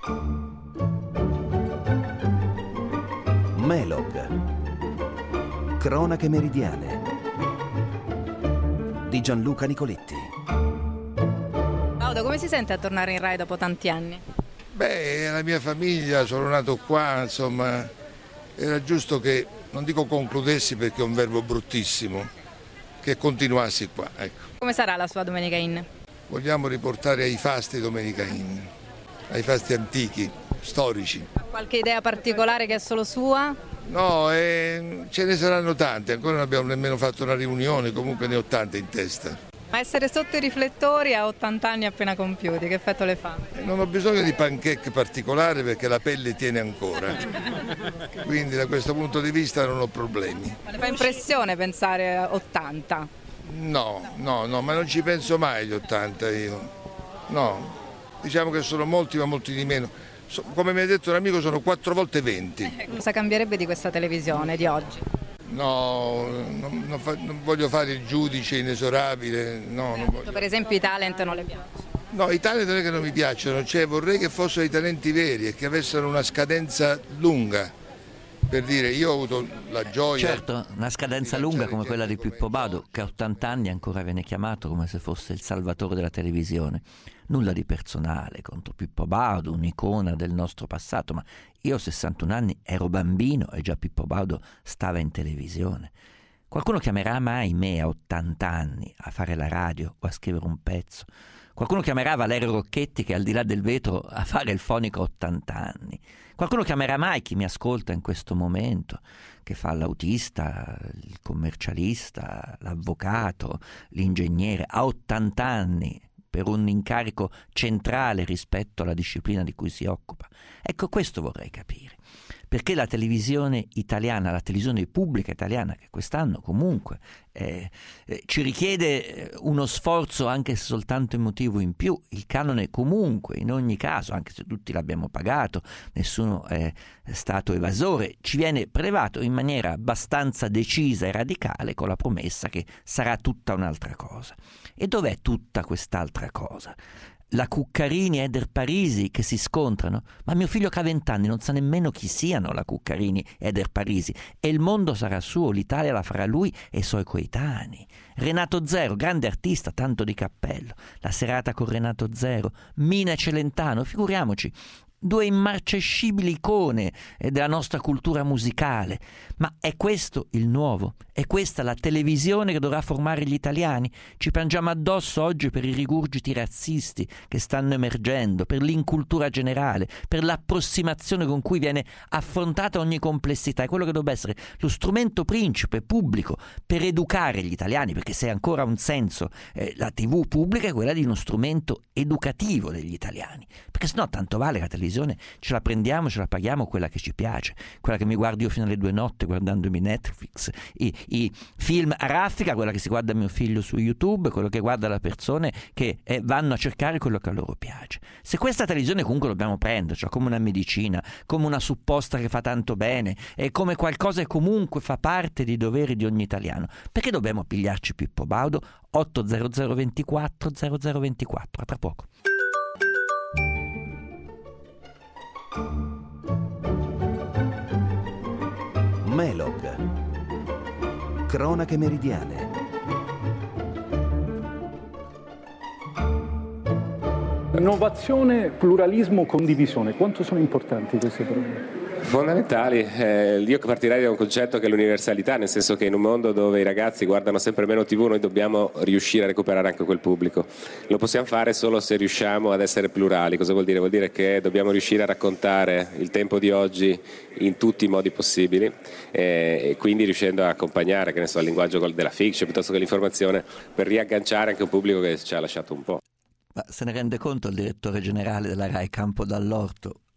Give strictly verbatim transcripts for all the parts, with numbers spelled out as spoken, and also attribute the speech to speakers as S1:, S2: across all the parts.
S1: Melog. Cronache meridiane di Gianluca Nicoletti.
S2: Baudo, come si sente a tornare in Rai dopo tanti anni?
S3: Beh, la mia famiglia, sono nato qua, insomma, era giusto che, non dico concludessi perché è un verbo bruttissimo, che continuassi qua, ecco.
S2: Come sarà la sua Domenica Inn?
S3: Vogliamo riportare ai fasti Domenica Inn, ai fasti antichi, storici.
S2: Ha qualche idea particolare che è solo sua?
S3: No, eh, ce ne saranno tante, ancora non abbiamo nemmeno fatto una riunione, comunque ne ho tante in testa.
S2: Ma essere sotto i riflettori a ottanta anni appena compiuti, che effetto le fa?
S3: Non ho bisogno di pancake particolare perché la pelle tiene ancora, quindi da questo punto di vista non ho problemi.
S2: Ma le fa impressione pensare a ottanta?
S3: No, no, no, ma non ci penso mai agli ottanta io, no, diciamo che sono molti ma molti di meno. Come mi ha detto un amico sono quattro volte venti.
S2: Cosa cambierebbe di questa televisione di oggi?
S3: No, non, non, fa, non voglio fare il giudice inesorabile. No, non voglio.
S2: Per esempio i talent non le piacciono?
S3: No, i talent non è che non mi piacciono, cioè vorrei che fossero i talenti veri e che avessero una scadenza lunga. Per dire, io ho avuto la gioia...
S4: Certo, una scadenza lunga come quella di Pippo Baudo, che a ottanta anni ancora viene chiamato come se fosse il salvatore della televisione. Nulla di personale contro Pippo Baudo, un'icona del nostro passato, ma io ho sessantuno anni, ero bambino e già Pippo Baudo stava in televisione. Qualcuno chiamerà mai me a ottanta anni a fare la radio o a scrivere un pezzo? Qualcuno chiamerà Valerio Rocchetti, che è al di là del vetro, a fare il fonico a ottanta anni? Qualcuno chiamerà mai chi mi ascolta in questo momento, che fa l'autista, il commercialista, l'avvocato, l'ingegnere, a ottanta anni, per un incarico centrale rispetto alla disciplina di cui si occupa? Ecco, questo vorrei capire. Perché la televisione italiana, la televisione pubblica italiana, che quest'anno comunque eh, eh, ci richiede uno sforzo anche se soltanto emotivo in più, il canone comunque, in ogni caso, anche se tutti l'abbiamo pagato, nessuno è stato evasore, ci viene prelevato in maniera abbastanza decisa e radicale con la promessa che sarà tutta un'altra cosa. E dov'è tutta quest'altra cosa? La Cuccarini e Eder Parisi che si scontrano? Ma mio figlio che ha vent'anni non sa nemmeno chi siano la Cuccarini e Eder Parisi, e il mondo sarà suo, l'Italia la farà lui e i suoi coetanei. Renato Zero, grande artista, tanto di cappello. La serata con Renato Zero, Mina e Celentano, figuriamoci, due immarcescibili icone della nostra cultura musicale. Ma è questo il nuovo? È questa la televisione che dovrà formare gli italiani? Ci piangiamo addosso oggi per i rigurgiti razzisti che stanno emergendo, per l'incultura generale, per l'approssimazione con cui viene affrontata ogni complessità. È quello che dovrebbe essere lo strumento principe pubblico per educare gli italiani, perché se ancora ha un senso eh, la tivù pubblica è quella di uno strumento educativo degli italiani, perché sennò tanto vale la televisione, ce la prendiamo, ce la paghiamo quella che ci piace, quella che mi guardo io fino alle due notte guardandomi Netflix, i, i film a raffica, quella che si guarda mio figlio su YouTube, quello che guarda le persone che eh, vanno a cercare quello che a loro piace. Se questa televisione comunque dobbiamo prendercela come una medicina, come una supposta che fa tanto bene e come qualcosa che comunque fa parte dei doveri di ogni italiano, perché dobbiamo pigliarci Pippo Baudo? otto zero zero ventiquattro zero zero ventiquattro, a tra poco.
S1: Melog. Cronache meridiane.
S5: Innovazione, pluralismo, condivisione, quanto sono importanti queste parole?
S6: Fondamentali. Eh, io partirei da un concetto che è l'universalità, nel senso che in un mondo dove i ragazzi guardano sempre meno tivù noi dobbiamo riuscire a recuperare anche quel pubblico. Lo possiamo fare solo se riusciamo ad essere plurali. Cosa vuol dire? Vuol dire che dobbiamo riuscire a raccontare il tempo di oggi in tutti i modi possibili eh, e quindi riuscendo a accompagnare, che ne so, il linguaggio della fiction piuttosto che l'informazione, per riagganciare anche un pubblico che ci ha lasciato un po'.
S4: Ma se ne rende conto il direttore generale della Rai Campo Dall'Orto?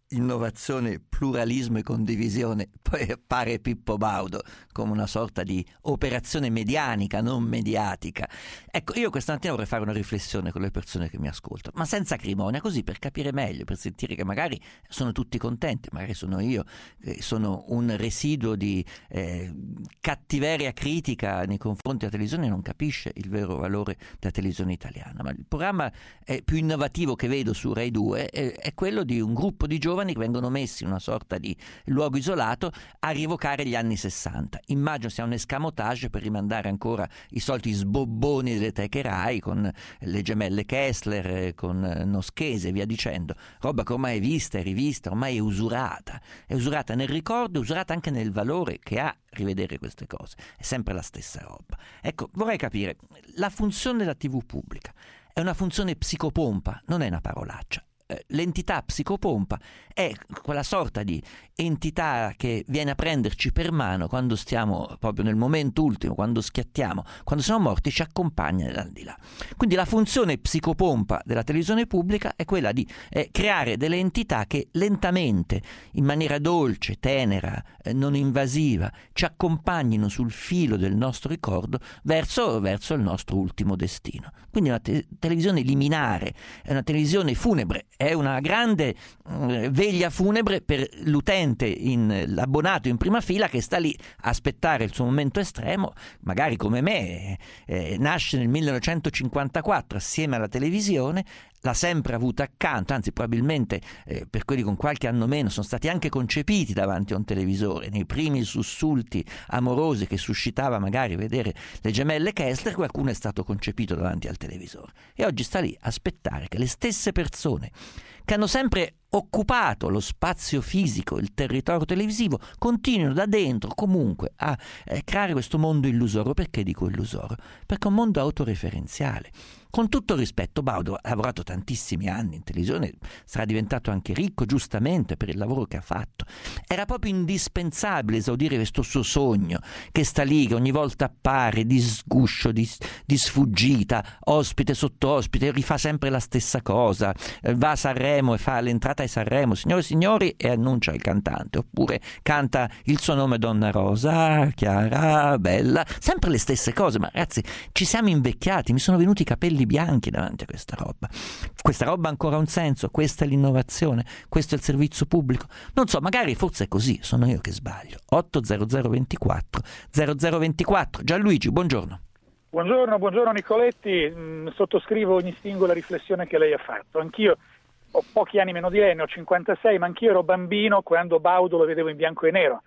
S4: innovazione, pluralismo e condivisione, poi appare Pippo Baudo come una sorta di operazione medianica, non mediatica. Ecco, io questa mattina vorrei fare una riflessione con le persone che mi ascoltano, ma senza acrimonia, così per capire meglio, per sentire che magari sono tutti contenti, magari sono io, eh, sono un residuo di eh, cattiveria critica nei confronti della televisione e non capisce il vero valore della televisione italiana. Ma il programma eh, più innovativo che vedo su Rai due è, è quello di un gruppo di giovani che vengono messi in una sorta di luogo isolato a rievocare gli anni sessanta. Immagino sia un escamotage per rimandare ancora i soliti sbobboni delle teche Rai con le gemelle Kessler, con Noschese e via dicendo. Roba che ormai è vista e rivista, ormai è usurata. È usurata nel ricordo, è usurata anche nel valore che ha rivedere queste cose. È sempre la stessa roba. Ecco, vorrei capire, la funzione della tivù pubblica è una funzione psicopompa, non è una parolaccia. L'entità psicopompa è quella sorta di entità che viene a prenderci per mano quando stiamo proprio nel momento ultimo, quando schiattiamo, quando siamo morti, ci accompagna dall'aldilà. Quindi la funzione psicopompa della televisione pubblica è quella di eh, creare delle entità che lentamente, in maniera dolce, tenera, eh, non invasiva, ci accompagnino sul filo del nostro ricordo verso, verso il nostro ultimo destino. Quindi una te- televisione liminare, è una televisione funebre, è una grande eh, veglia funebre per l'utente, in, l'abbonato in prima fila che sta lì a aspettare il suo momento estremo, magari come me, eh, nasce nel millenovecentocinquantaquattro assieme alla televisione, l'ha sempre avuta accanto, anzi probabilmente eh, per quelli con qualche anno meno sono stati anche concepiti davanti a un televisore, nei primi sussulti amorosi che suscitava magari vedere le gemelle Kessler, qualcuno è stato concepito davanti al televisore e oggi sta lì a aspettare che le stesse persone che hanno sempre occupato lo spazio fisico, il territorio televisivo, continuino da dentro comunque a eh, creare questo mondo illusorio. Perché dico illusorio? Perché è un mondo autoreferenziale. Con tutto il rispetto, Baudo ha lavorato tantissimi anni in televisione, sarà diventato anche ricco, giustamente, per il lavoro che ha fatto. Era proprio indispensabile esaudire questo suo sogno, che sta lì, che ogni volta appare di sguscio, di, di sfuggita, ospite sotto ospite, rifà sempre la stessa cosa, va a Sanremo e fa l'entrata a Sanremo, signore e signori, e annuncia il cantante, oppure canta Il suo nome Donna Rosa, Chiara, bella, sempre le stesse cose. Ma ragazzi, ci siamo invecchiati, mi sono venuti i capelli bianchi davanti a questa roba. Questa roba ha ancora un senso? Questa è l'innovazione? Questo è il servizio pubblico? Non so, magari forse è così, sono io che sbaglio. otto zero zero ventiquattro zero zero ventiquattro. Gianluigi, buongiorno.
S5: Buongiorno, buongiorno Nicoletti, mm, sottoscrivo ogni singola riflessione che lei ha fatto. Anch'io ho pochi anni meno di lei, ne ho cinquantasei, ma anch'io ero bambino quando Baudo lo vedevo in bianco e nero.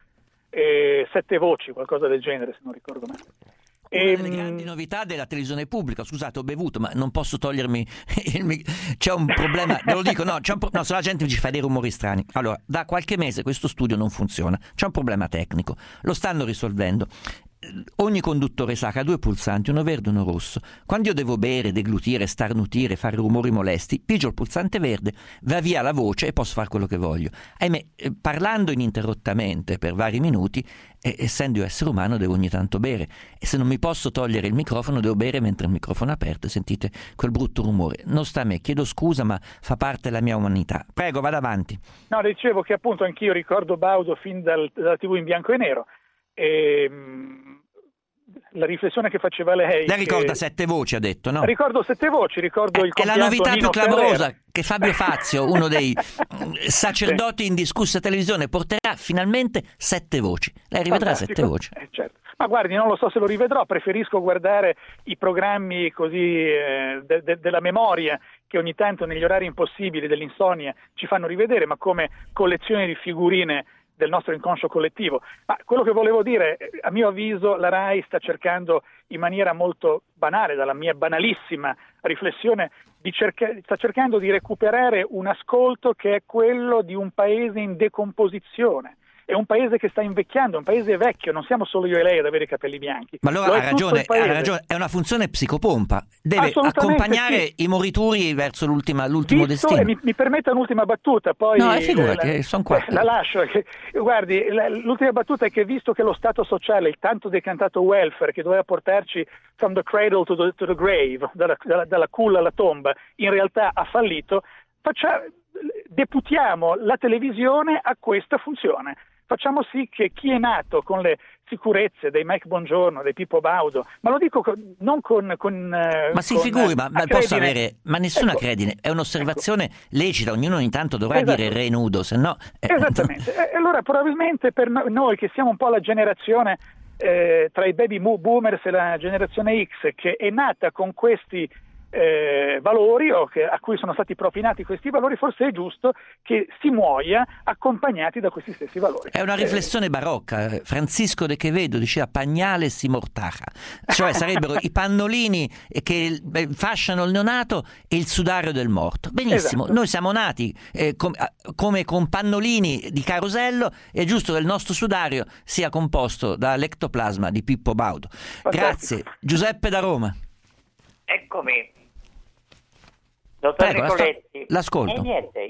S5: E sette voci, qualcosa del genere, se non ricordo male.
S4: Una delle grandi novità della televisione pubblica, scusate, ho bevuto, ma non posso togliermi il mic- c'è un problema, ve lo dico, no, c'è un pro- no, se la gente ci fa dei rumori strani. Allora, da qualche mese questo studio non funziona, c'è un problema tecnico, lo stanno risolvendo. Ogni conduttore sa che ha due pulsanti, uno verde e uno rosso. Quando io devo bere, deglutire, starnutire, fare rumori molesti, pigio il pulsante verde, va via la voce e posso fare quello che voglio. Ahimè, eh, parlando ininterrottamente per vari minuti, eh, essendo io essere umano devo ogni tanto bere, e se non mi posso togliere il microfono devo bere mentre il microfono è aperto e sentite quel brutto rumore. Non sta a me, chiedo scusa, ma fa parte della mia umanità. Prego, vada avanti.
S5: No, dicevo che appunto anch'io ricordo Baudo fin dal, dalla tivù in bianco e nero. E, la riflessione che faceva lei,
S4: lei ricorda
S5: che...
S4: sette voci, ha detto, no?
S5: Ricordo sette voci, ricordo
S4: è,
S5: il
S4: è la novità più clamorosa che Fabio Fazio, uno dei sacerdoti sì. indiscussi a televisione, porterà finalmente sette voci. Lei rivedrà
S5: Fantastico.
S4: sette voci.
S5: Eh, certo. Ma guardi, non lo so se lo rivedrò, preferisco guardare i programmi così eh, de- de- della memoria che ogni tanto negli orari impossibili dell'insonnia ci fanno rivedere, ma come collezione di figurine del nostro inconscio collettivo. Ma quello che volevo dire, a mio avviso la RAI sta cercando in maniera molto banale, dalla mia banalissima riflessione, di cerca- sta cercando di recuperare un ascolto che è quello di un paese in decomposizione. È un paese che sta invecchiando, un paese vecchio, non siamo solo io e lei ad avere i capelli bianchi.
S4: Ma allora ha ragione, ha ragione, è una funzione psicopompa, deve accompagnare sì. i morituri verso l'ultima, l'ultimo
S5: Visto,
S4: destino.
S5: Mi, mi permetta un'ultima battuta, poi
S4: no, figurati, la, sono qua.
S5: La lascio. Guardi, la, l'ultima battuta è che visto che lo Stato sociale, il tanto decantato welfare che doveva portarci from the cradle to the, to the grave, dalla, dalla, dalla culla alla tomba, in realtà ha fallito, faccia, deputiamo la televisione a questa funzione. Facciamo sì che chi è nato con le sicurezze dei Mike Bongiorno, dei Pippo Baudo, ma lo dico con, non con, con
S4: ma si
S5: con,
S4: figuri, ma, ma posso
S5: acredine.
S4: avere, ma nessuna
S5: Ecco.
S4: credine, è un'osservazione ecco. lecita, ognuno ogni tanto dovrà
S5: esatto.
S4: dire re nudo, se no eh,
S5: esattamente. E allora probabilmente per noi che siamo un po' la generazione eh, tra i baby boomers e la generazione X, che è nata con questi Eh, valori o che, a cui sono stati propinati questi valori, forse è giusto che si muoia accompagnati da questi stessi valori.
S4: È una riflessione eh. barocca. Francisco de Quevedo diceva pagnale si mortaja, cioè sarebbero i pannolini che fasciano il neonato e il sudario del morto. Benissimo, esatto. Noi siamo nati eh, com- come con pannolini di carosello, è giusto che il nostro sudario sia composto dall'ectoplasma di Pippo Baudo. Fantastico. Grazie. Giuseppe da Roma.
S7: Eccomi. Dottor
S4: Prego,
S7: Nicoletti,
S4: l'ascolto.
S7: E niente,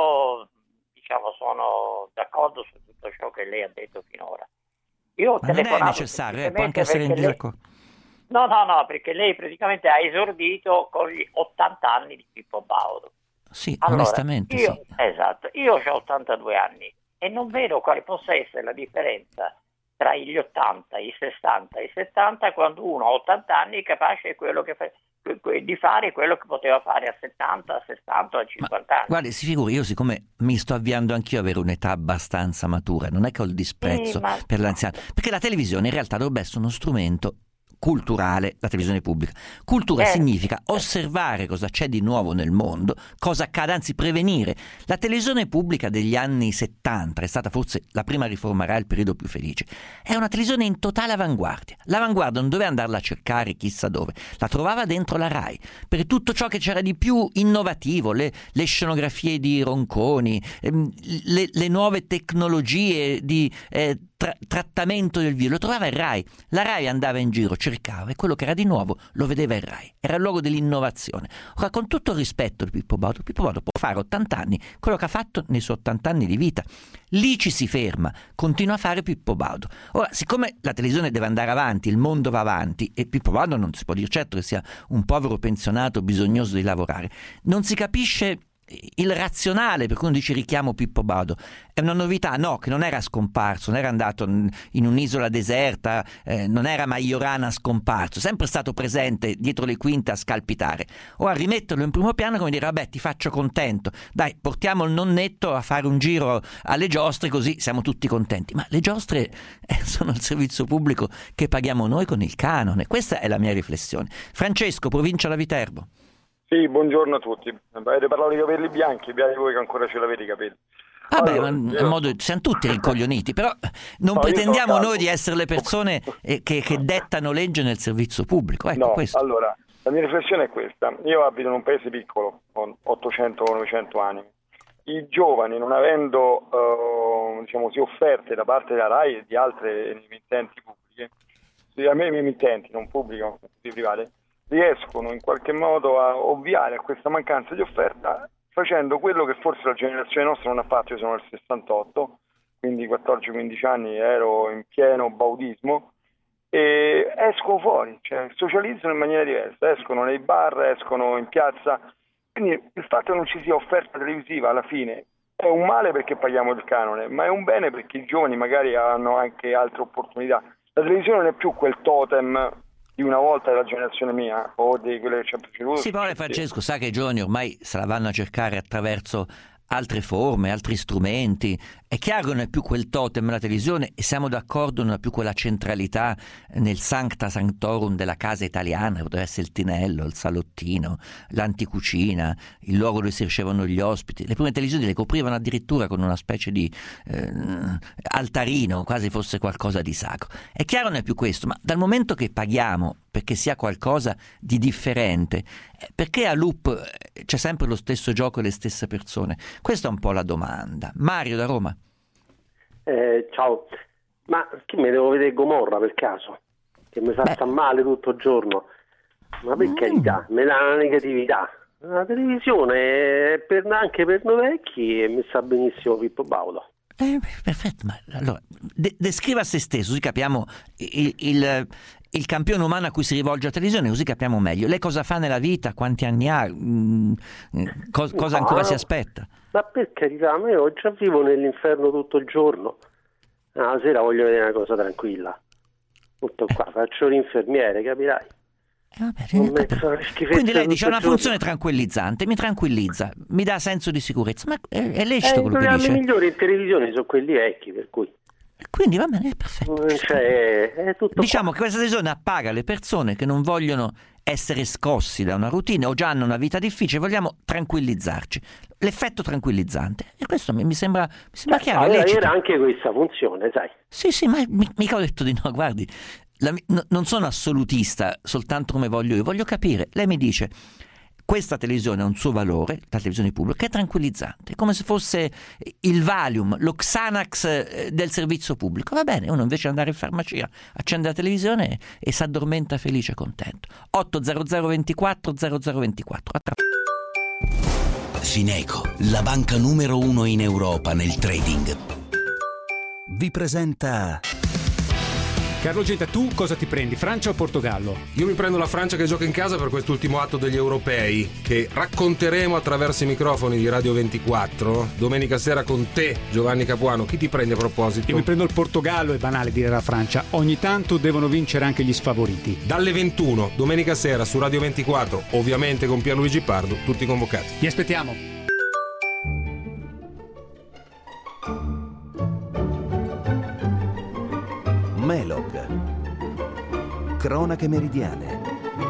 S7: io diciamo sono d'accordo su tutto ciò che lei ha detto finora. Io ho
S4: Ma non è necessario, eh, può anche essere in disaccordo.
S7: Lei... No, no, no, perché lei praticamente ha esordito con gli ottanta anni di Pippo Baudo.
S4: Sì,
S7: allora,
S4: onestamente
S7: io,
S4: sì.
S7: Esatto, io ho ottantadue anni e non vedo quale possa essere la differenza tra gli ottanta, i sessanta e i settanta, quando uno ha ottanta anni è capace di quello che fa... di fare quello che poteva fare a settanta, a sessanta, a cinquanta
S4: Ma,
S7: anni.
S4: guardi, si figuri, io siccome mi sto avviando anch'io a avere un'età abbastanza matura, non è che ho il disprezzo
S7: sì, ma...
S4: per l'anziano, perché la televisione in realtà dovrebbe essere uno strumento culturale, la televisione pubblica. Cultura
S7: eh.
S4: significa osservare cosa c'è di nuovo nel mondo, cosa accade, anzi prevenire. La televisione pubblica degli anni settanta è stata forse la prima riforma Rai, il periodo più felice. È una televisione in totale avanguardia. L'avanguardia non doveva andarla a cercare chissà dove, la trovava dentro la Rai, per tutto ciò che c'era di più innovativo, le, le scenografie di Ronconi, ehm, le, le nuove tecnologie di eh, tra- trattamento del video, lo trovava il Rai. La Rai andava in giro, cercava, e quello che era di nuovo lo vedeva il Rai, era il luogo dell'innovazione. Ora, con tutto il rispetto di Pippo Baudo, Pippo Baudo può fare ottanta anni quello che ha fatto nei suoi ottanta anni di vita, lì ci si ferma, continua a fare Pippo Baudo. Ora, siccome la televisione deve andare avanti, il mondo va avanti e Pippo Baudo non si può dire certo che sia un povero pensionato bisognoso di lavorare, non si capisce il razionale per cui uno dice richiamo Pippo Baudo. È una novità? No, che non era scomparso, non era andato in un'isola deserta, eh, non era Majorana scomparso, sempre stato presente dietro le quinte a scalpitare. Ora rimetterlo in primo piano è come dire vabbè, ti faccio contento, dai, portiamo il nonnetto a fare un giro alle giostre così siamo tutti contenti. Ma le giostre eh, sono il servizio pubblico che paghiamo noi con il canone. Questa è la mia riflessione. Francesco, provincia da Viterbo.
S8: Sì, buongiorno a tutti. Avete parlato di capelli bianchi, beati voi che ancora ce l'avete i capelli.
S4: Vabbè,
S8: allora,
S4: ma
S8: io...
S4: modo, siamo tutti rincoglioniti, però non
S8: no,
S4: pretendiamo noi di essere le persone eh, che, che dettano legge nel servizio pubblico. Ecco,
S8: no,
S4: questo.
S8: Allora, la mia riflessione è questa. Io abito in un paese piccolo, con ottocento novecento anni. I giovani, non avendo uh, diciamo sì, offerte da parte della Rai e di altre emittenti pubbliche, a me emittenti, non pubbliche, private, riescono in qualche modo a ovviare a questa mancanza di offerta facendo quello che forse la generazione nostra non ha fatto. Io sono del sessantotto, quindi quattordici quindici anni ero in pieno baudismo e escono fuori, cioè socializzano in maniera diversa, escono nei bar, escono in piazza, quindi il fatto che non ci sia offerta televisiva alla fine è un male perché paghiamo il canone, ma è un bene perché i giovani magari hanno anche altre opportunità. La televisione non è più quel totem di una volta della generazione mia o di quelle che ci ha preceduto.
S4: Sì, però Francesco sa che i giovani ormai se la vanno a cercare attraverso altre forme, altri strumenti. È chiaro che non è più quel totem la televisione e siamo d'accordo, non ha più quella centralità nel sancta sanctorum della casa italiana, poteva essere il tinello, il salottino, l'anticucina, il luogo dove si ricevevano gli ospiti. Le prime televisioni le coprivano addirittura con una specie di eh, altarino, quasi fosse qualcosa di sacro. È chiaro non è più questo, ma dal momento che paghiamo perché sia qualcosa di differente, perché a loop c'è sempre lo stesso gioco e le stesse persone? Questa è un po' la domanda. Mario da Roma.
S9: Eh, ciao, ma che mi devo vedere Gomorra per caso? Che mi fa
S4: Beh.
S9: sta male tutto il giorno. Ma per
S4: Mm.
S9: carità, mi dà una negatività. La televisione è per, anche per noi vecchi e mi sta benissimo Pippo Baudo.
S4: Eh, perfetto, ma allora de- descriva se stesso, così capiamo il, il, il campione umano a cui si rivolge la televisione, così capiamo meglio. Lei cosa fa nella vita, quanti anni ha, mm, co- cosa ancora
S9: no,
S4: si aspetta?
S9: Ma per carità, ma io già vivo nell'inferno tutto il giorno. La sera voglio vedere una cosa tranquilla. Tutto qua, faccio l'infermiere, capirai.
S4: Eh, vabbè, quindi lei dice una funzione tranquillizzante, mi tranquillizza, mi dà senso di sicurezza, ma è, è lecito
S9: eh,
S4: quello che dice.
S9: I migliori in televisione sono quelli vecchi, per cui
S4: quindi va bene, è perfetto.
S9: Cioè, è tutto
S4: diciamo
S9: qua.
S4: che questa televisione appaga le persone che non vogliono essere scossi da una routine o già hanno una vita difficile, vogliamo tranquillizzarci, l'effetto tranquillizzante, e questo mi, mi sembra mi sembra chiaro.
S9: Allora,
S4: lecito.
S9: era anche questa funzione, sai.
S4: Sì, sì, ma mi, mica ho detto di no, guardi. La, no, non sono assolutista soltanto come voglio io, voglio capire. Lei mi dice questa televisione ha un suo valore, la televisione pubblica è tranquillizzante, come se fosse il Valium, lo Xanax del servizio pubblico. Va bene, uno invece di andare in farmacia accende la televisione e, e si addormenta felice e contento. otto zero zero ventiquattro zero zero ventiquattro.
S10: Fineco, la banca numero uno in Europa nel trading,
S1: vi presenta
S11: Carlo Genta, tu cosa ti prendi, Francia o Portogallo?
S12: Io mi prendo la Francia che gioca in casa per quest'ultimo atto degli europei, che racconteremo attraverso i microfoni di Radio ventiquattro domenica sera con te, Giovanni Capuano. Chi ti prendi a proposito?
S11: Io mi prendo il Portogallo, è banale dire la Francia. Ogni tanto devono vincere anche gli sfavoriti.
S12: Dalle ventuno, domenica sera su Radio ventiquattro, ovviamente con Pierluigi Pardo, tutti convocati.
S11: Vi aspettiamo.
S1: Melog. Cronache meridiane.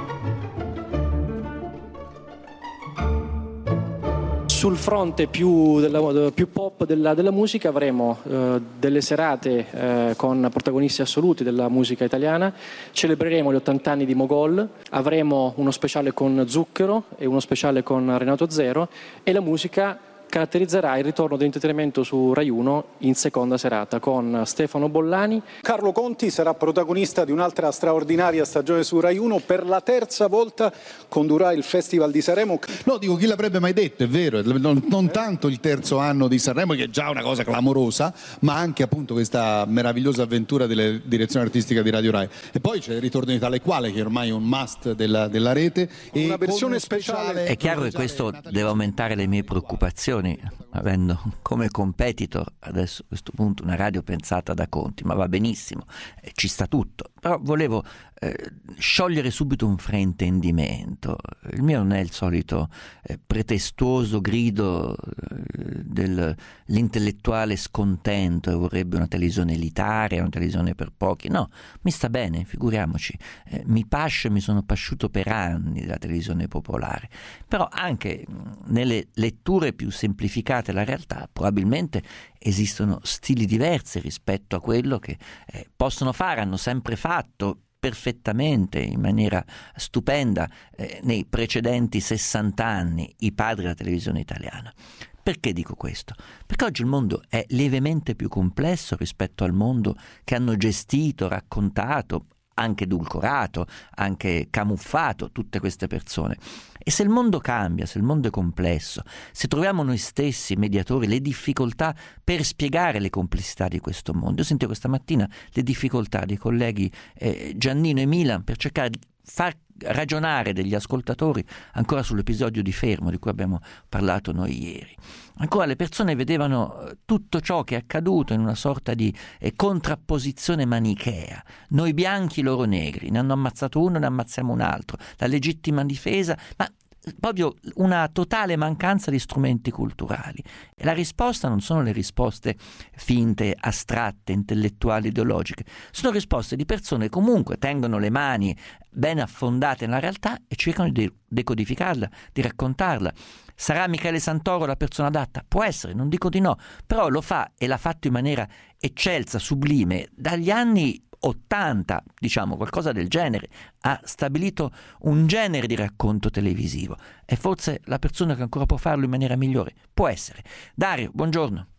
S13: Sul fronte più, della, più pop della, della musica avremo eh, delle serate eh, con protagonisti assoluti della musica italiana, celebreremo gli ottanta anni di Mogol, avremo uno speciale con Zucchero e uno speciale con Renato Zero, e la musica caratterizzerà il ritorno dell'intrattenimento su Rai uno in seconda serata con Stefano Bollani.
S14: Carlo Conti sarà protagonista di un'altra straordinaria stagione su Rai uno, per la terza volta condurrà il Festival di Sanremo.
S15: No, dico, chi l'avrebbe mai detto, è vero, non, non tanto il terzo anno di Sanremo, che è già una cosa clamorosa, ma anche appunto questa meravigliosa avventura della direzione artistica di Radio Rai. E poi c'è il ritorno di Tale Quale, che è ormai un must della, della rete. E
S14: una versione speciale.
S4: È chiaro che questo deve aumentare le mie preoccupazioni, avendo come competitor adesso a questo punto una radio pensata da Conti, ma va benissimo, eh, ci sta tutto, però volevo eh, sciogliere subito un fraintendimento. Il mio non è il solito eh, pretestuoso grido eh, dell'intellettuale scontento e vorrebbe una televisione elitaria, una televisione per pochi. No, mi sta bene, figuriamoci, eh, mi pascio e mi sono pasciuto per anni della televisione popolare, però anche mh, nelle letture più semplificate della realtà probabilmente esistono stili diversi rispetto a quello che eh, possono fare, hanno sempre fatto perfettamente, in maniera stupenda, eh, nei precedenti sessanta anni i padri della televisione italiana. Perché dico questo? Perché oggi il mondo è lievemente più complesso rispetto al mondo che hanno gestito, raccontato, anche edulcorato, anche camuffato tutte queste persone. E se il mondo cambia, se il mondo è complesso, se troviamo noi stessi, mediatori, le difficoltà per spiegare le complessità di questo mondo. Io sentivo questa mattina le difficoltà dei colleghi eh, Giannino e Milan per cercare di far ragionare degli ascoltatori ancora sull'episodio di Fermo di cui abbiamo parlato noi ieri. Ancora le persone vedevano tutto ciò che è accaduto in una sorta di eh, contrapposizione manichea, noi bianchi, loro negri, ne hanno ammazzato uno, ne ammazziamo un altro, la legittima difesa, ma proprio una totale mancanza di strumenti culturali. E la risposta non sono le risposte finte, astratte, intellettuali, ideologiche, sono risposte di persone che comunque tengono le mani ben affondate nella realtà e cercano di decodificarla, di raccontarla. Sarà Michele Santoro la persona adatta? Può essere, non dico di no, però lo fa e l'ha fatto in maniera eccelsa, sublime, dagli anni ottanta, diciamo, qualcosa del genere, ha stabilito un genere di racconto televisivo. È forse la persona che ancora può farlo in maniera migliore? Può essere. Dario, buongiorno.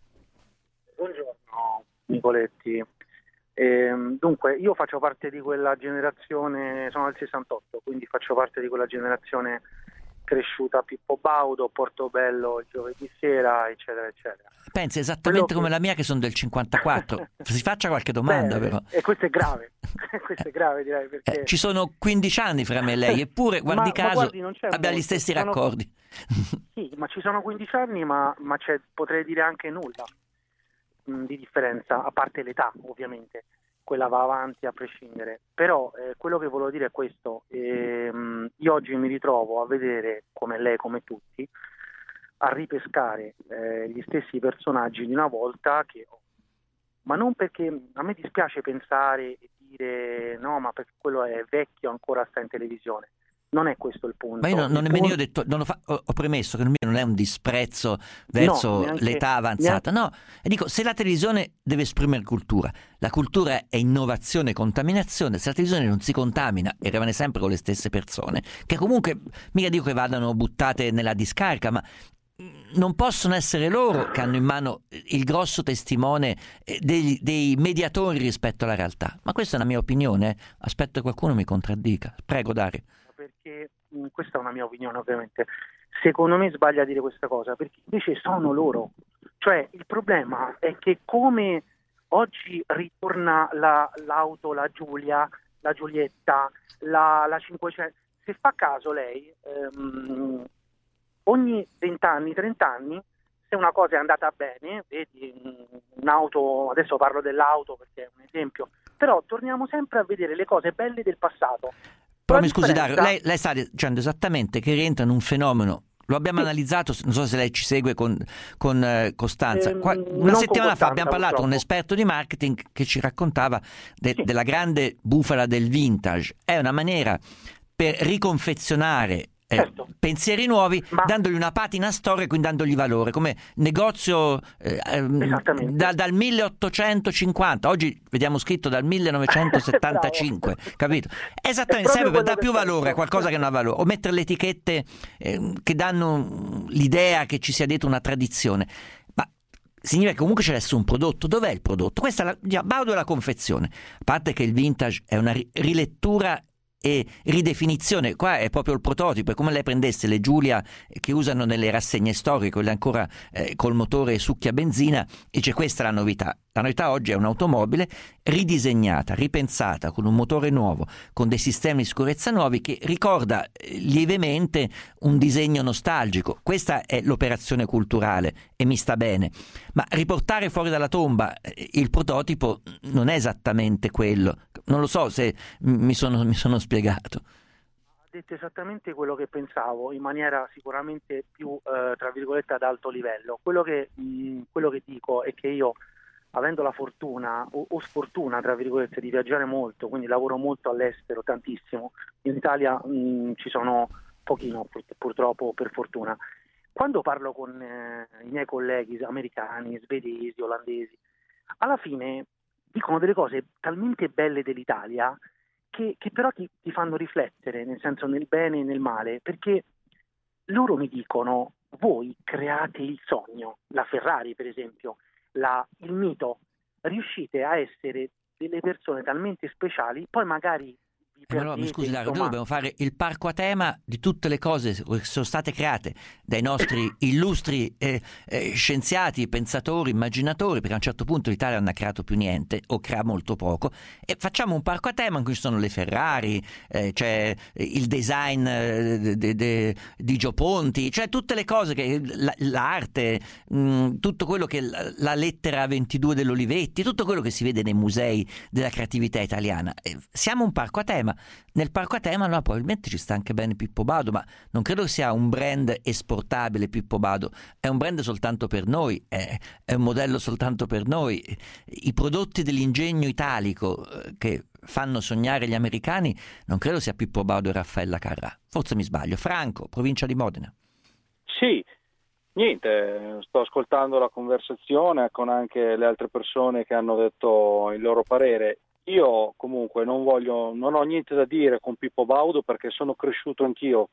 S16: Buongiorno Nicoletti. Eh, dunque, io faccio parte di quella generazione, sono del sessantotto, quindi faccio parte di quella generazione cresciuta a Pippo Baudo, Portobello il giovedì sera, eccetera, eccetera.
S4: Pensi esattamente
S16: Quello
S4: come
S16: che-
S4: la mia che sono del cinquantaquattro. Si faccia qualche domanda
S16: Beh,
S4: però.
S16: E questo è grave, questo è grave direi, perché...
S4: Eh, ci sono quindici anni fra me e lei, eppure, guardi
S16: Ma- ma
S4: caso,
S16: guardi, non c'è
S4: abbiamo gli
S16: molto,
S4: stessi
S16: sono-
S4: raccordi.
S16: Sì, ma ci sono quindici anni, ma, ma c'è, potrei dire anche nulla mh, di differenza, a parte l'età ovviamente, quella va avanti a prescindere. Però eh, quello che volevo dire è questo, ehm, io oggi mi ritrovo a vedere, come lei, come tutti, a ripescare eh, gli stessi personaggi di una volta, che ma non perché a me dispiace pensare e dire no, ma perché quello è vecchio, ancora sta in televisione. Non è questo il punto.
S4: Ma io non, non
S16: Il
S4: nemmeno io ho
S16: punto-
S4: detto, non ho, fa- ho- ho premesso che il mio non è un disprezzo verso
S16: No, neanche-
S4: l'età avanzata, no. E dico, se la televisione deve esprimere cultura, la cultura è innovazione e contaminazione, se la televisione non si contamina e rimane sempre con le stesse persone, che comunque, mica dico che vadano buttate nella discarica, ma non possono essere loro che hanno in mano il grosso testimone eh, degli- dei mediatori rispetto alla realtà. Ma questa è una mia opinione, eh. Aspetto che qualcuno mi contraddica. Prego, Dario.
S16: perché mh, questa è una mia opinione ovviamente, secondo me sbaglia a dire questa cosa, perché invece sono loro. Cioè il problema è che come oggi ritorna la, l'auto, la Giulia, la Giulietta, la, la cinquecento, se fa caso lei, ehm, ogni venti anni, trenta anni, se una cosa è andata bene, vedi mh, un'auto, adesso parlo dell'auto perché è un esempio, però torniamo sempre a vedere le cose belle del passato.
S4: Però
S16: La
S4: mi scusi Dario,
S16: differenza-
S4: lei, lei sta dicendo esattamente che rientra in un fenomeno, lo abbiamo analizzato, non so se lei ci segue con, con eh, costanza.
S16: Ehm,
S4: Qua-
S16: non
S4: una
S16: con
S4: settimana fa
S16: costanza,
S4: abbiamo parlato con un
S16: purtroppo.
S4: esperto di marketing che ci raccontava de- della grande bufala del vintage. È una maniera per riconfezionare eh,
S16: Certo.
S4: pensieri nuovi, dandogli una patina storica, quindi dandogli valore, come negozio eh, ehm, da- dal milleottocentocinquanta, oggi vediamo scritto dal millenovecentosettantacinque, capito? Esattamente,
S16: È proprio
S4: serve per
S16: quello
S4: dare
S16: che
S4: più
S16: penso.
S4: valore a qualcosa che non ha valore, o mettere le etichette eh, che danno l'idea che ci sia dietro una tradizione. Ma significa che comunque c'è adesso un prodotto. Dov'è il prodotto? Questa è la, diciamo, Baudo è la confezione. A parte che il vintage è una ri- rilettura e ridefinizione, qua è proprio il prototipo, è come lei prendesse le Giulia che usano nelle rassegne storiche, quelle ancora eh, col motore succhia benzina, e c'è questa la novità. La novità oggi è un'automobile ridisegnata, ripensata, con un motore nuovo, con dei sistemi di sicurezza nuovi, che ricorda eh, lievemente un disegno nostalgico. Questa è l'operazione culturale e mi sta bene, ma riportare fuori dalla tomba eh, il prototipo non è esattamente quello. Non lo so se m- mi sono, mi sono spiegato.
S16: Ha detto esattamente quello che pensavo, in maniera sicuramente più, eh, tra virgolette, ad alto livello. Quello che, mh, quello che dico è che io, avendo la fortuna o, o sfortuna, tra virgolette, di viaggiare molto, quindi lavoro molto all'estero, tantissimo, in Italia mh, ci sono pochino, pur, purtroppo, per fortuna. Quando parlo con eh, i miei colleghi americani, svedesi, olandesi, alla fine dicono delle cose talmente belle dell'Italia che, che però ti, ti fanno riflettere, nel senso, nel bene e nel male, perché loro mi dicono: voi create il sogno, la Ferrari per esempio, la, il mito, riuscite a essere delle persone talmente speciali, poi magari vi
S4: Eh, ma allora, mi
S16: perdete,
S4: scusi Dario, noi
S16: insomma.
S4: dobbiamo fare il parco a tema di tutte le cose che sono state create dai nostri illustri eh, eh, scienziati, pensatori, immaginatori, perché a un certo punto l'Italia non ha creato più niente o crea molto poco, e facciamo un parco a tema in cui ci sono le Ferrari, eh, c'è il design eh, de- de- de- di Gio Ponti, cioè tutte le cose che la- l'arte, mh, tutto quello che la, la lettera ventidue dell'Olivetti, tutto quello che si vede nei musei della creatività italiana. Eh, siamo un parco a tema. Nel parco a tema no, probabilmente ci sta anche bene Pippo Baudo, ma non credo sia un brand esportabile. Pippo Baudo è un brand soltanto per noi, è, è un modello soltanto per noi. I prodotti dell'ingegno italico eh, che fanno sognare gli americani non credo sia Pippo Baudo e Raffaella Carrà. Forse mi sbaglio. Franco, provincia di Modena.
S17: Sì, niente, sto ascoltando la conversazione con anche le altre persone che hanno detto il loro parere. Io comunque non voglio, non ho niente da dire con Pippo Baudo, perché sono cresciuto anch'io,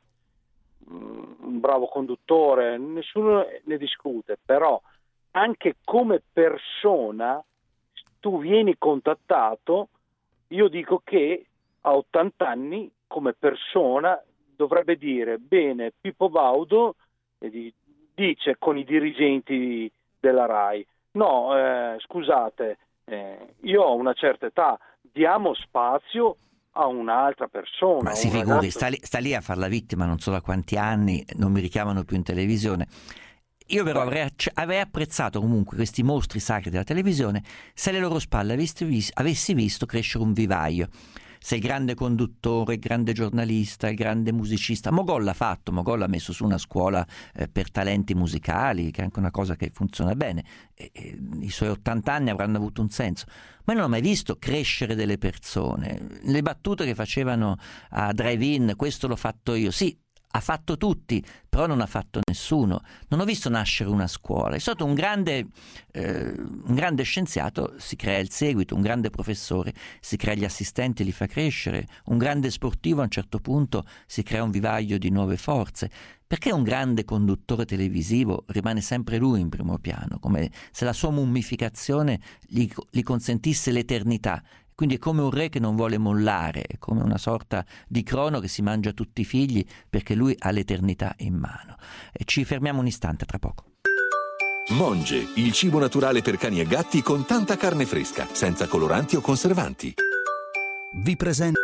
S17: un bravo conduttore, nessuno ne discute, però anche come persona tu vieni contattato, io dico che a ottanta anni come persona dovrebbe dire bene Pippo Baudo e di, dice con i dirigenti della RAI no, eh, scusate, eh, io ho una certa età, diamo spazio a un'altra persona.
S4: Ma si figuri, ragazzo... sta, lì, sta lì a far la vittima, non so da quanti anni, non mi richiamano più in televisione. Io però avrei, avrei apprezzato comunque questi mostri sacri della televisione se alle loro spalle avessi, avessi visto crescere un vivaio. Se il grande conduttore, il grande giornalista, il grande musicista, Mogol l'ha fatto, Mogol ha messo su una scuola eh, per talenti musicali, che è anche una cosa che funziona bene, e, e, i suoi ottanta anni avranno avuto un senso, ma io non ho mai visto crescere delle persone. Le battute che facevano a Drive-In, questo l'ho fatto io, sì, ha fatto tutti, però non ha fatto nessuno. Non ho visto nascere una scuola. È stato un grande, eh, un grande scienziato, si crea il seguito, un grande professore, si crea gli assistenti, li fa crescere, un grande sportivo a un certo punto si crea un vivaio di nuove forze. Perché un grande conduttore televisivo rimane sempre lui in primo piano, come se la sua mummificazione gli, gli consentisse l'eternità. Quindi è come un re che non vuole mollare, è come una sorta di Crono che si mangia tutti i figli perché lui ha l'eternità in mano. E ci fermiamo un istante, tra poco.
S18: Monge, il cibo naturale per cani e gatti con tanta carne fresca, senza coloranti o conservanti.
S1: Vi presento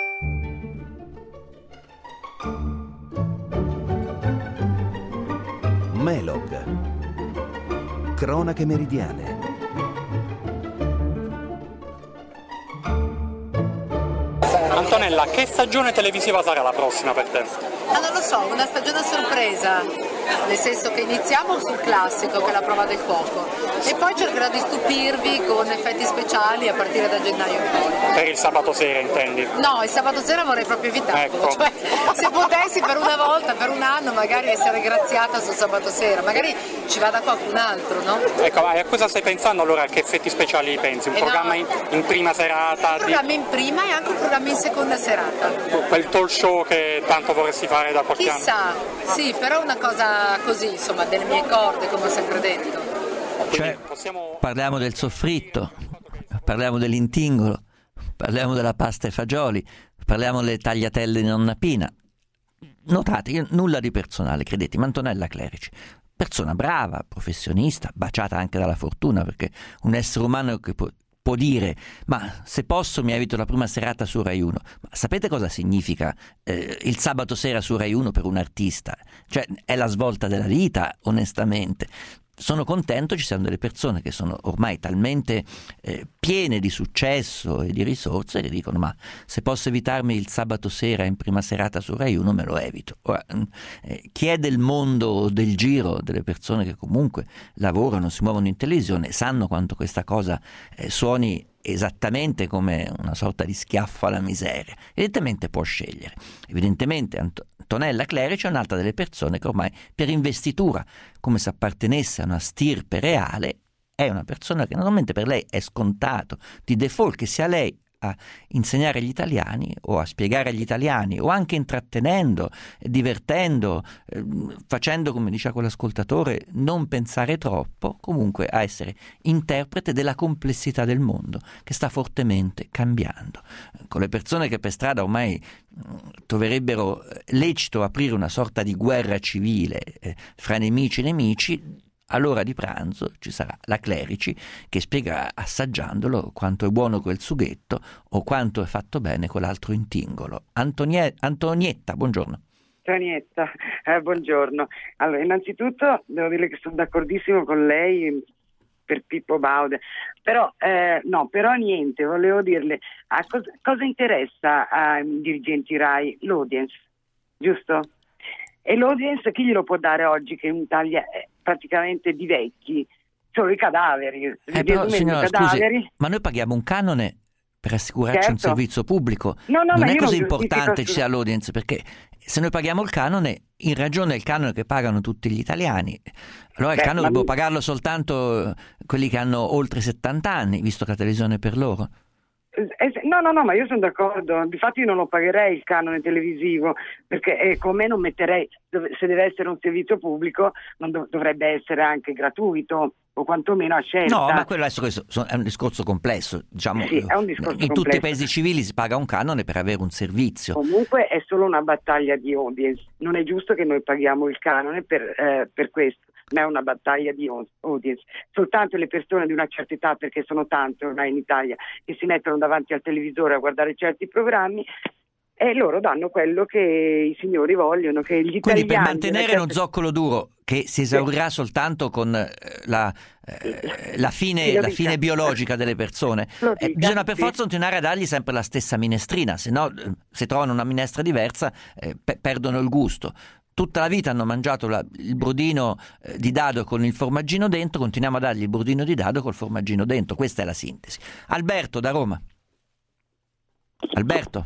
S1: Melog, cronache meridiane.
S19: Antonella, che stagione televisiva sarà la prossima per te?
S20: Ah, non lo so, una stagione a sorpresa, nel senso che iniziamo sul classico, che è la prova del cuoco, e poi cercherò di stupirvi con effetti speciali a partire da gennaio in poi.
S19: Per il sabato sera, intendi?
S20: No, il sabato sera vorrei proprio evitarlo,
S19: ecco.
S20: Cioè, se potessi per una volta, per un anno, magari essere graziata sul sabato sera, magari ci vada qualcun altro, no?
S19: Ecco, ma a cosa stai pensando allora? Che effetti speciali pensi? Un
S20: eh
S19: programma
S20: no.
S19: in, in prima serata?
S20: Un programma di... in prima e anche un programma in seconda serata.
S19: Quel talk show che tanto vorresti fare da qualche
S20: Chissà,
S19: anno?
S20: Chissà, sì, però una cosa così, insomma, delle mie corde, come ho sempre detto.
S4: Cioè, possiamo... parliamo del soffritto, parliamo dell'intingolo, parliamo della pasta e fagioli, parliamo delle tagliatelle di nonna Pina. Notate, io nulla di personale, credetemi, Antonella Clerici, persona brava, professionista, baciata anche dalla fortuna, perché un essere umano che può, può dire, ma se posso mi evito la prima serata su Rai uno. Ma sapete cosa significa eh, il sabato sera su Rai uno per un artista? Cioè, è la svolta della vita, onestamente. Sono contento ci siano delle persone che sono ormai talmente eh, piene di successo e di risorse che dicono, ma se posso evitarmi il sabato sera in prima serata su Rai uno me lo evito. Ora, eh, chi è del mondo del giro, delle persone che comunque lavorano, si muovono in televisione, sanno quanto questa cosa eh, suoni esattamente come una sorta di schiaffo alla miseria. Evidentemente può scegliere. Evidentemente Ant- Antonella Clerici è un'altra delle persone che ormai per investitura, come se appartenesse a una stirpe reale, è una persona che normalmente per lei è scontato di default che sia lei a insegnare agli italiani o a spiegare agli italiani o anche intrattenendo, divertendo, eh, facendo, come diceva quell'ascoltatore, non pensare troppo, comunque a essere interprete della complessità del mondo che sta fortemente cambiando. Con le persone che per strada ormai mh, troverebbero lecito aprire una sorta di guerra civile eh, fra nemici e nemici, all'ora di pranzo ci sarà la Clerici che spiega assaggiandolo quanto è buono quel sughetto o quanto è fatto bene quell'altro intingolo. Antonie- Antonietta, buongiorno.
S21: Antonietta, eh, buongiorno. Allora, innanzitutto devo dire che sono d'accordissimo con lei per Pippo Baudo, però eh, no, però niente, volevo dirle, a cosa, cosa interessa ai dirigenti RAI? L'audience, giusto? E l'audience chi glielo può dare oggi che in Italia è praticamente di vecchi? Solo i cadaveri.
S4: Eh però, signora,
S21: cadaveri.
S4: Scusi, ma noi paghiamo un canone per assicurarci
S21: certo.
S4: un servizio pubblico.
S21: No, no,
S4: non è
S21: io
S4: così
S21: non
S4: importante ci sia l'audience, perché se noi paghiamo il canone, in ragione del canone che pagano tutti gli italiani, allora Beh, il canone dobbiamo mi... pagarlo soltanto quelli che hanno oltre settanta anni, visto che la televisione è per loro.
S21: Eh, no, no, no, ma io sono d'accordo. Difatti io non lo pagherei il canone televisivo, perché eh, come non metterei, se deve essere un servizio pubblico, non dov- dovrebbe essere anche gratuito o quantomeno a scelta.
S4: No, ma quello adesso questo è un discorso complesso. Diciamo,
S21: sì, è un discorso
S4: in
S21: complesso.
S4: Tutti i paesi civili si paga un canone per avere un servizio.
S21: Comunque è solo una battaglia di audience. Non è giusto che noi paghiamo il canone per, eh, per questo. Ma è una battaglia di audience. Soltanto le persone di una certa età, perché sono tante ormai in Italia, che si mettono davanti al televisore a guardare certi programmi e loro danno quello che i signori vogliono, che gli
S4: Quindi
S21: italiani...
S4: per mantenere
S21: certa...
S4: uno zoccolo duro che si esaurirà sì. soltanto con eh, la, eh, la, fine, la fine biologica delle persone, eh, bisogna per forza continuare a dargli sempre la stessa minestrina, se no eh, se trovano una minestra diversa eh, pe- perdono il gusto. Tutta la vita hanno mangiato la, il brodino eh, di dado con il formaggino dentro, continuiamo a dargli il brodino di dado col formaggino dentro. Questa è la sintesi. Alberto da Roma. Alberto?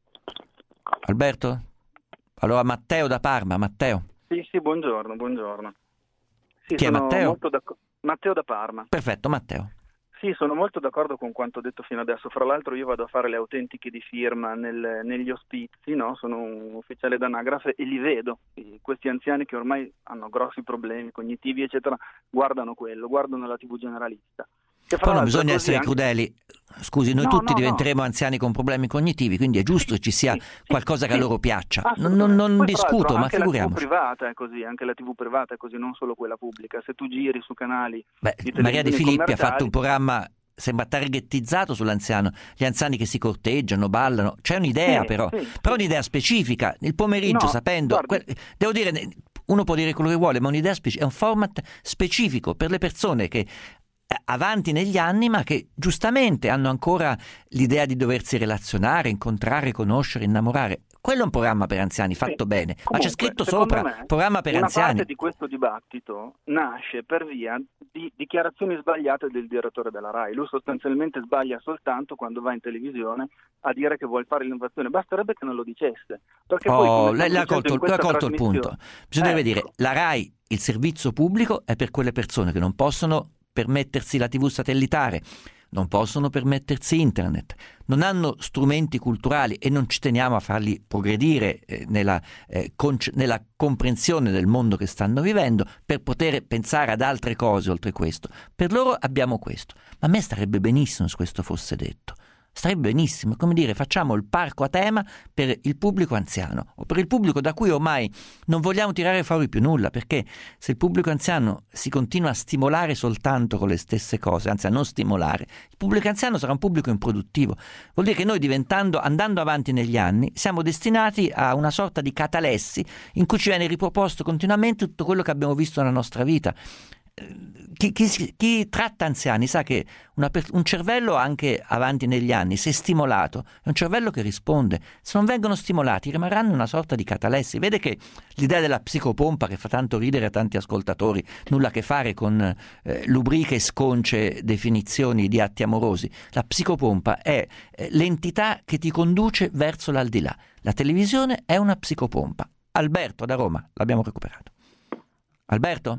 S4: Alberto? Allora Matteo da Parma. Matteo.
S2: Sì, sì, buongiorno, buongiorno. Sì,
S4: Chi è
S2: sono
S4: Matteo?
S2: molto d'acc- Matteo da Parma.
S4: Perfetto, Matteo.
S2: Sì, sono molto d'accordo con quanto detto fino adesso. Fra l'altro io vado a fare le autentiche di firma nel, negli ospizi, no? Sono un ufficiale d'anagrafe e li vedo. E questi anziani che ormai hanno grossi problemi cognitivi, eccetera, guardano quello, guardano la tivù generalista. Che
S4: Poi non bisogna
S2: così
S4: essere
S2: anche...
S4: crudeli. Scusi, noi
S2: no,
S4: tutti
S2: no,
S4: diventeremo
S2: no.
S4: anziani con problemi cognitivi, quindi è giusto che ci sia
S2: sì, sì,
S4: qualcosa
S2: sì,
S4: che a loro piaccia. Non,
S2: non,
S4: non, non discuto, ma
S2: anche
S4: figuriamoci.
S2: La tivù privata è così, anche la tivù privata è così, non solo quella pubblica. Se tu giri su canali
S4: Beh,
S2: di
S4: Maria De Filippi ha
S2: commerciali...
S4: fatto un programma, sembra targettizzato sull'anziano, gli anziani che si corteggiano, ballano, c'è un'idea
S2: sì,
S4: però,
S2: sì,
S4: però
S2: sì.
S4: un'idea specifica, il pomeriggio
S2: No,
S4: sapendo,
S2: guardi.
S4: que- devo dire, uno può dire quello che vuole, ma un'idea specifica, è un format specifico per le persone che avanti negli anni ma che giustamente hanno ancora l'idea di doversi relazionare, incontrare, conoscere, innamorare. Quello è un programma per anziani fatto
S2: sì.
S4: bene.
S2: Comunque,
S4: ma c'è scritto
S2: secondo
S4: sopra
S2: me,
S4: programma per
S2: una
S4: anziani.
S2: Una parte di questo dibattito nasce per via di dichiarazioni sbagliate del direttore della RAI. Lui sostanzialmente sbaglia soltanto quando va in televisione a dire che vuole fare l'innovazione. Basterebbe che non lo dicesse. Perché
S4: oh,
S2: poi, come
S4: lei ha colto,
S2: lui ha
S4: colto il punto. Bisognerebbe
S2: ecco.
S4: dire la RAI, il servizio pubblico è per quelle persone che non possono permettersi la tivù satellitare, non possono permettersi internet, non hanno strumenti culturali e non ci teniamo a farli progredire eh, nella, eh, conce- nella comprensione del mondo che stanno vivendo per poter pensare ad altre cose oltre questo. Per loro abbiamo questo, ma a me starebbe benissimo se questo fosse detto. Starebbe benissimo, come dire, facciamo il parco a tema per il pubblico anziano o per il pubblico da cui ormai non vogliamo tirare fuori più nulla, perché se il pubblico anziano si continua a stimolare soltanto con le stesse cose, anzi a non stimolare, il pubblico anziano sarà un pubblico improduttivo. Vuol dire che noi diventando, andando avanti negli anni, siamo destinati a una sorta di catalessi in cui ci viene riproposto continuamente tutto quello che abbiamo visto nella nostra vita. Chi, chi, chi tratta anziani sa che una, un cervello anche avanti negli anni, se stimolato, è un cervello che risponde. Se non vengono stimolati rimarranno una sorta di catalessi. Vede che l'idea della psicopompa, che fa tanto ridere a tanti ascoltatori, nulla a che fare con eh, lubriche e sconce definizioni di atti amorosi. La psicopompa è eh, l'entità che ti conduce verso l'aldilà. La televisione è una psicopompa. Alberto da Roma, l'abbiamo recuperato. Alberto?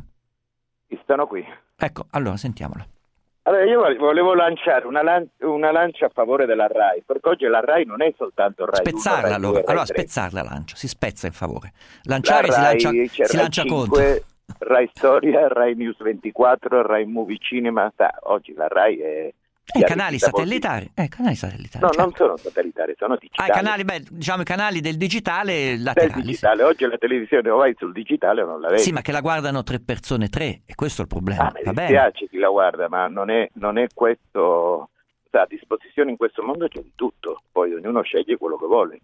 S22: Sono qui.
S4: Ecco, allora sentiamolo.
S22: Allora io volevo lanciare una, lan- una lancia a favore della RAI, perché oggi la RAI non è soltanto RAI
S4: Spezzarla
S22: uno, RAI
S4: allora,
S22: due, RAI
S4: allora
S22: tre.
S4: spezzarla la lancia, si spezza in favore. Lanciare
S22: La
S4: si
S22: RAI,
S4: lancia,
S22: c'è
S4: si
S22: RAI
S4: lancia
S22: cinque,
S4: contro.
S22: RAI Storia, RAI News ventiquattro, RAI Movie Cinema. Oggi la RAI è...
S4: Eh, canali satellitari, eh, canali satellitari.
S22: No,
S4: certo.
S22: non sono satellitari, sono digitali.
S4: Ah, i canali, beh, diciamo i canali del digitale
S22: Del
S4: laterali.
S22: digitale.
S4: Sì.
S22: Oggi la televisione o vai sul digitale o non la vedi.
S4: Sì, ma che la guardano tre persone, tre, e questo è il problema.
S22: Ah, mi
S4: Va bene.
S22: dispiace chi la guarda, ma non è, non è questo. A disposizione in questo mondo c'è di tutto, poi ognuno sceglie quello che vuole.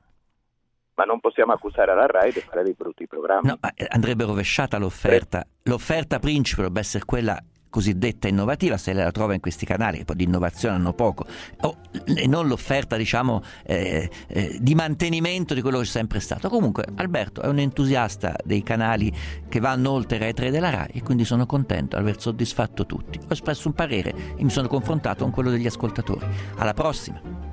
S22: Ma non possiamo accusare la RAI di fare dei brutti programmi.
S4: No, ma andrebbe rovesciata l'offerta. L'offerta principe dovrebbe essere quella cosiddetta innovativa, se la trova in questi canali, che poi di innovazione hanno poco, o, e non l'offerta, diciamo, eh, eh, di mantenimento di quello che è sempre stato. Comunque Alberto è un entusiasta dei canali che vanno oltre Rai tre della RAI e quindi sono contento di aver soddisfatto tutti. Ho espresso un parere e mi sono confrontato con quello degli ascoltatori. Alla prossima!